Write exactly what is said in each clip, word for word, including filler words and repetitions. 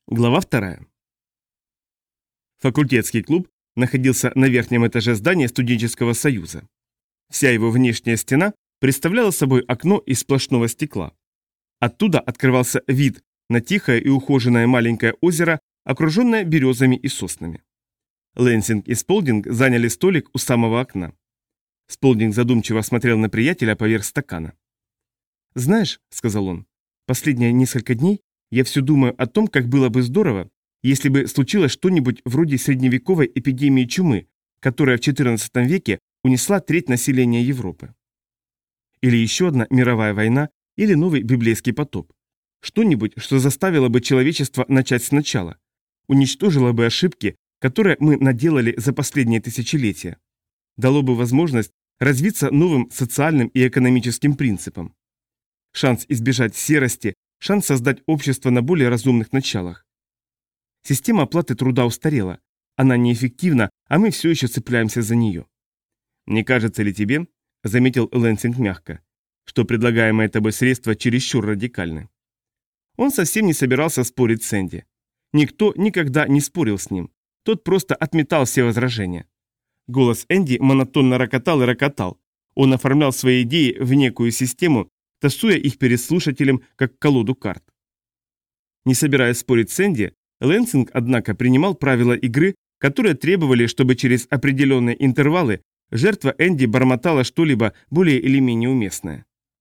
Глава вторая. Факультетский клуб находился на верхнем этаже здания студенческого союза. Вся его внешняя стена представляла собой окно из сплошного стекла. Оттуда открывался вид на тихое и ухоженное маленькое озеро, окруженное березами и соснами. Лэнсинг и Сполдинг заняли столик у самого окна. Сполдинг задумчиво смотрел на приятеля поверх стакана. «Знаешь», — сказал он, — «последние несколько дней я все думаю о том, как было бы здорово, если бы случилось что-нибудь вроде средневековой эпидемии чумы, которая в четырнадцатом веке унесла треть населения Европы. Или еще одна мировая война, или новый библейский потоп. Что-нибудь, что заставило бы человечество начать сначала, уничтожило бы ошибки, которые мы наделали за последние тысячелетия, дало бы возможность развиться новым социальным и экономическим принципам. Шанс избежать серости, шанс создать общество на более разумных началах. Система оплаты труда устарела, она неэффективна, а мы все еще цепляемся за нее. «Не кажется ли тебе, — заметил Лэнсинг мягко, — что предлагаемые тобой средства чересчур радикальны?» Он совсем не собирался спорить с Энди. Никто никогда не спорил с ним, тот просто отметал все возражения. Голос Энди монотонно рокотал и рокотал, он оформлял свои идеи в некую систему, тасуя их перед слушателем, как колоду карт. Не собираясь спорить с Энди, Лэнсинг, однако, принимал правила игры, которые требовали, чтобы через определенные интервалы жертва Энди бормотала что-либо более или менее уместное.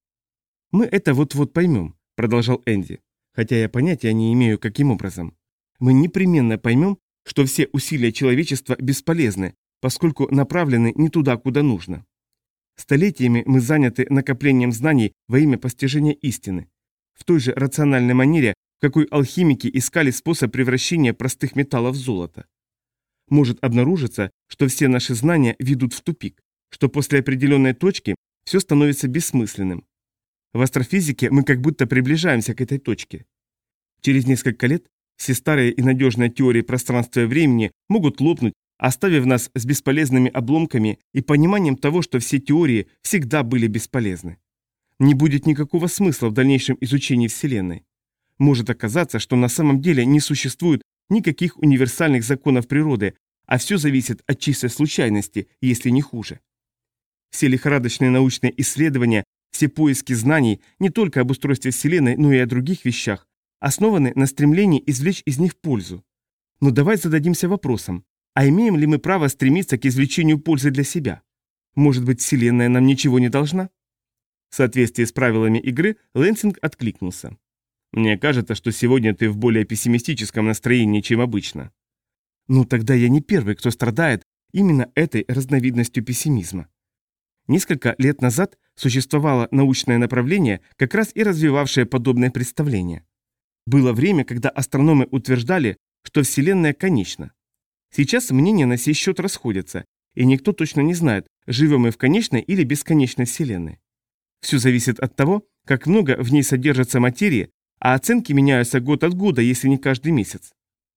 «Мы это вот-вот поймем», — продолжал Энди, хотя я понятия не имею, каким образом. «Мы непременно поймем, что все усилия человечества бесполезны, поскольку направлены не туда, куда нужно. Столетиями мы заняты накоплением знаний во имя постижения истины, в той же рациональной манере, в какой алхимики искали способ превращения простых металлов в золото. Может обнаружиться, что все наши знания ведут в тупик, что после определенной точки все становится бессмысленным. В астрофизике мы как будто приближаемся к этой точке. Через несколько лет все старые и надежные теории пространства и времени могут лопнуть, оставив нас с бесполезными обломками и пониманием того, что все теории всегда были бесполезны. Не будет никакого смысла в дальнейшем изучении Вселенной. Может оказаться, что на самом деле не существует никаких универсальных законов природы, а все зависит от чистой случайности, если не хуже. Все лихорадочные научные исследования, все поиски знаний не только об устройстве Вселенной, но и о других вещах, основаны на стремлении извлечь из них пользу. Но давай зададимся вопросом, а имеем ли мы право стремиться к извлечению пользы для себя? Может быть, Вселенная нам ничего не должна? В соответствии с правилами игры Лэнсинг откликнулся. «Мне кажется, что сегодня ты в более пессимистическом настроении, чем обычно». «Ну тогда я не первый, кто страдает именно этой разновидностью пессимизма. Несколько лет назад существовало научное направление, как раз и развивавшее подобное представление. Было время, когда астрономы утверждали, что Вселенная конечна. Сейчас мнения на сей счет расходятся, и никто точно не знает, живем мы в конечной или бесконечной Вселенной. Все зависит от того, как много в ней содержится материи, а оценки меняются год от года, если не каждый месяц.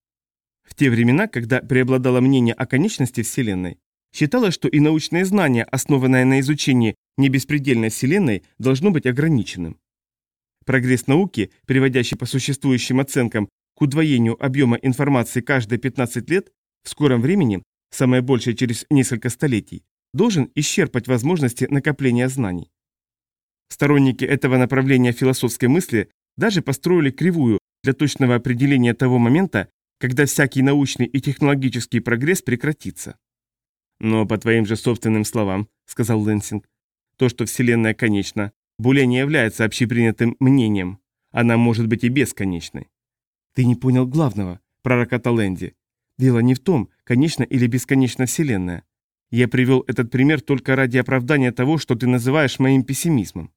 В те времена, когда преобладало мнение о конечности Вселенной, считалось, что и научное знание, основанное на изучении небеспредельной Вселенной, должно быть ограниченным. Прогресс науки, приводящий по существующим оценкам к удвоению объема информации каждые пятнадцать лет, в скором времени, самое большее через несколько столетий, должен исчерпать возможности накопления знаний. Сторонники этого направления философской мысли даже построили кривую для точного определения того момента, когда всякий научный и технологический прогресс прекратится. «Но по твоим же собственным словам, — сказал Лэнсинг, — то, что Вселенная конечна, более не является общепринятым мнением. Она может быть и бесконечной». «Ты не понял главного, — пророкотал Энди. Дело не в том, конечна или бесконечна Вселенная. Я привел этот пример только ради оправдания того, что ты называешь моим пессимизмом.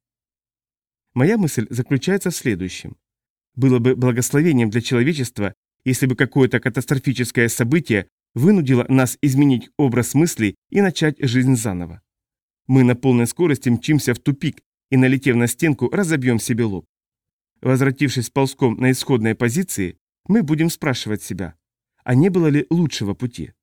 Моя мысль заключается в следующем. Было бы благословением для человечества, если бы какое-то катастрофическое событие вынудило нас изменить образ мыслей и начать жизнь заново. Мы на полной скорости мчимся в тупик и, налетев на стенку, разобьем себе лоб. Возвратившись ползком на исходные позиции, мы будем спрашивать себя, а не было ли лучшего пути?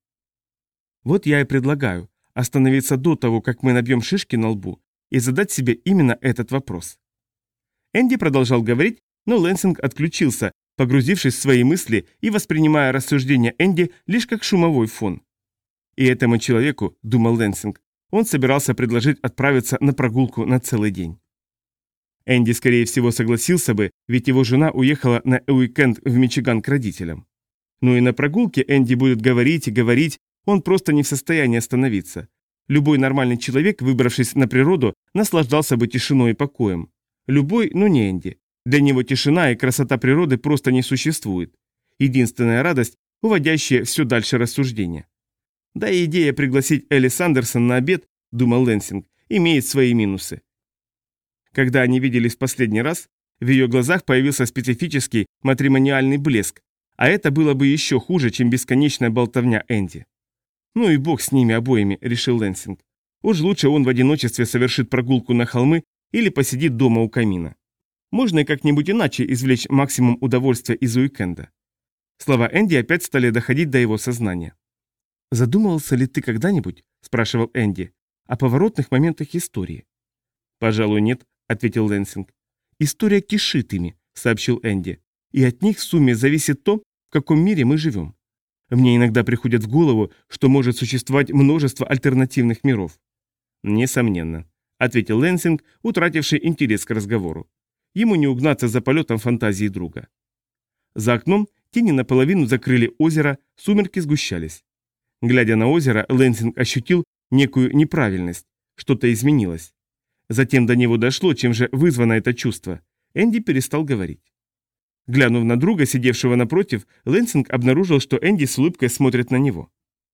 Вот я и предлагаю остановиться до того, как мы набьем шишки на лбу, и задать себе именно этот вопрос. Энди продолжал говорить, но Лэнсинг отключился, погрузившись в свои мысли и воспринимая рассуждения Энди лишь как шумовой фон. И этому человеку, думал Лэнсинг, он собирался предложить отправиться на прогулку на целый день. Энди, скорее всего, согласился бы, ведь его жена уехала на уикенд в Мичиган к родителям. Но и на прогулке Энди будет говорить и говорить, он просто не в состоянии остановиться. Любой нормальный человек, выбравшись на природу, наслаждался бы тишиной и покоем. Любой, но не Энди. Для него тишина и красота природы просто не существует. Единственная радость, уводящая все дальше рассуждения. Да и идея пригласить Элли Сандерсон на обед, думал Лэнсинг, имеет свои минусы. Когда они виделись в последний раз, в ее глазах появился специфический матримониальный блеск, а это было бы еще хуже, чем бесконечная болтовня Энди. «Ну и бог с ними обоими», — решил Лэнсинг. «Уж лучше он в одиночестве совершит прогулку на холмы или посидит дома у камина. Можно и как-нибудь иначе извлечь максимум удовольствия из уикенда». Слова Энди опять стали доходить до его сознания. «Задумывался ли ты когда-нибудь, — спрашивал Энди, — о поворотных моментах истории?» «Пожалуй, нет», — ответил Лэнсинг. «История кишит ими», — сообщил Энди, — «и от них в сумме зависит то, в каком мире мы живем. Мне иногда приходит в голову, что может существовать множество альтернативных миров». «Несомненно», — ответил Лэнсинг, утративший интерес к разговору. Ему не угнаться за полетом фантазии друга. За окном тени наполовину закрыли озеро, сумерки сгущались. Глядя на озеро, Лэнсинг ощутил некую неправильность, что-то изменилось. Затем до него дошло, чем же вызвано это чувство. Энди перестал говорить. Глянув на друга, сидевшего напротив, Лэнсинг обнаружил, что Энди с улыбкой смотрит на него.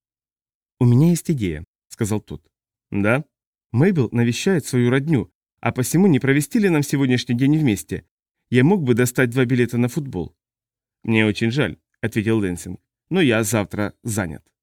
«У меня есть идея», — сказал тот. «Да?» «Мэйбл навещает свою родню, а посему не провести ли нам сегодняшний день вместе? Я мог бы достать два билета на футбол». «Мне очень жаль», — ответил Лэнсинг, — «но я завтра занят».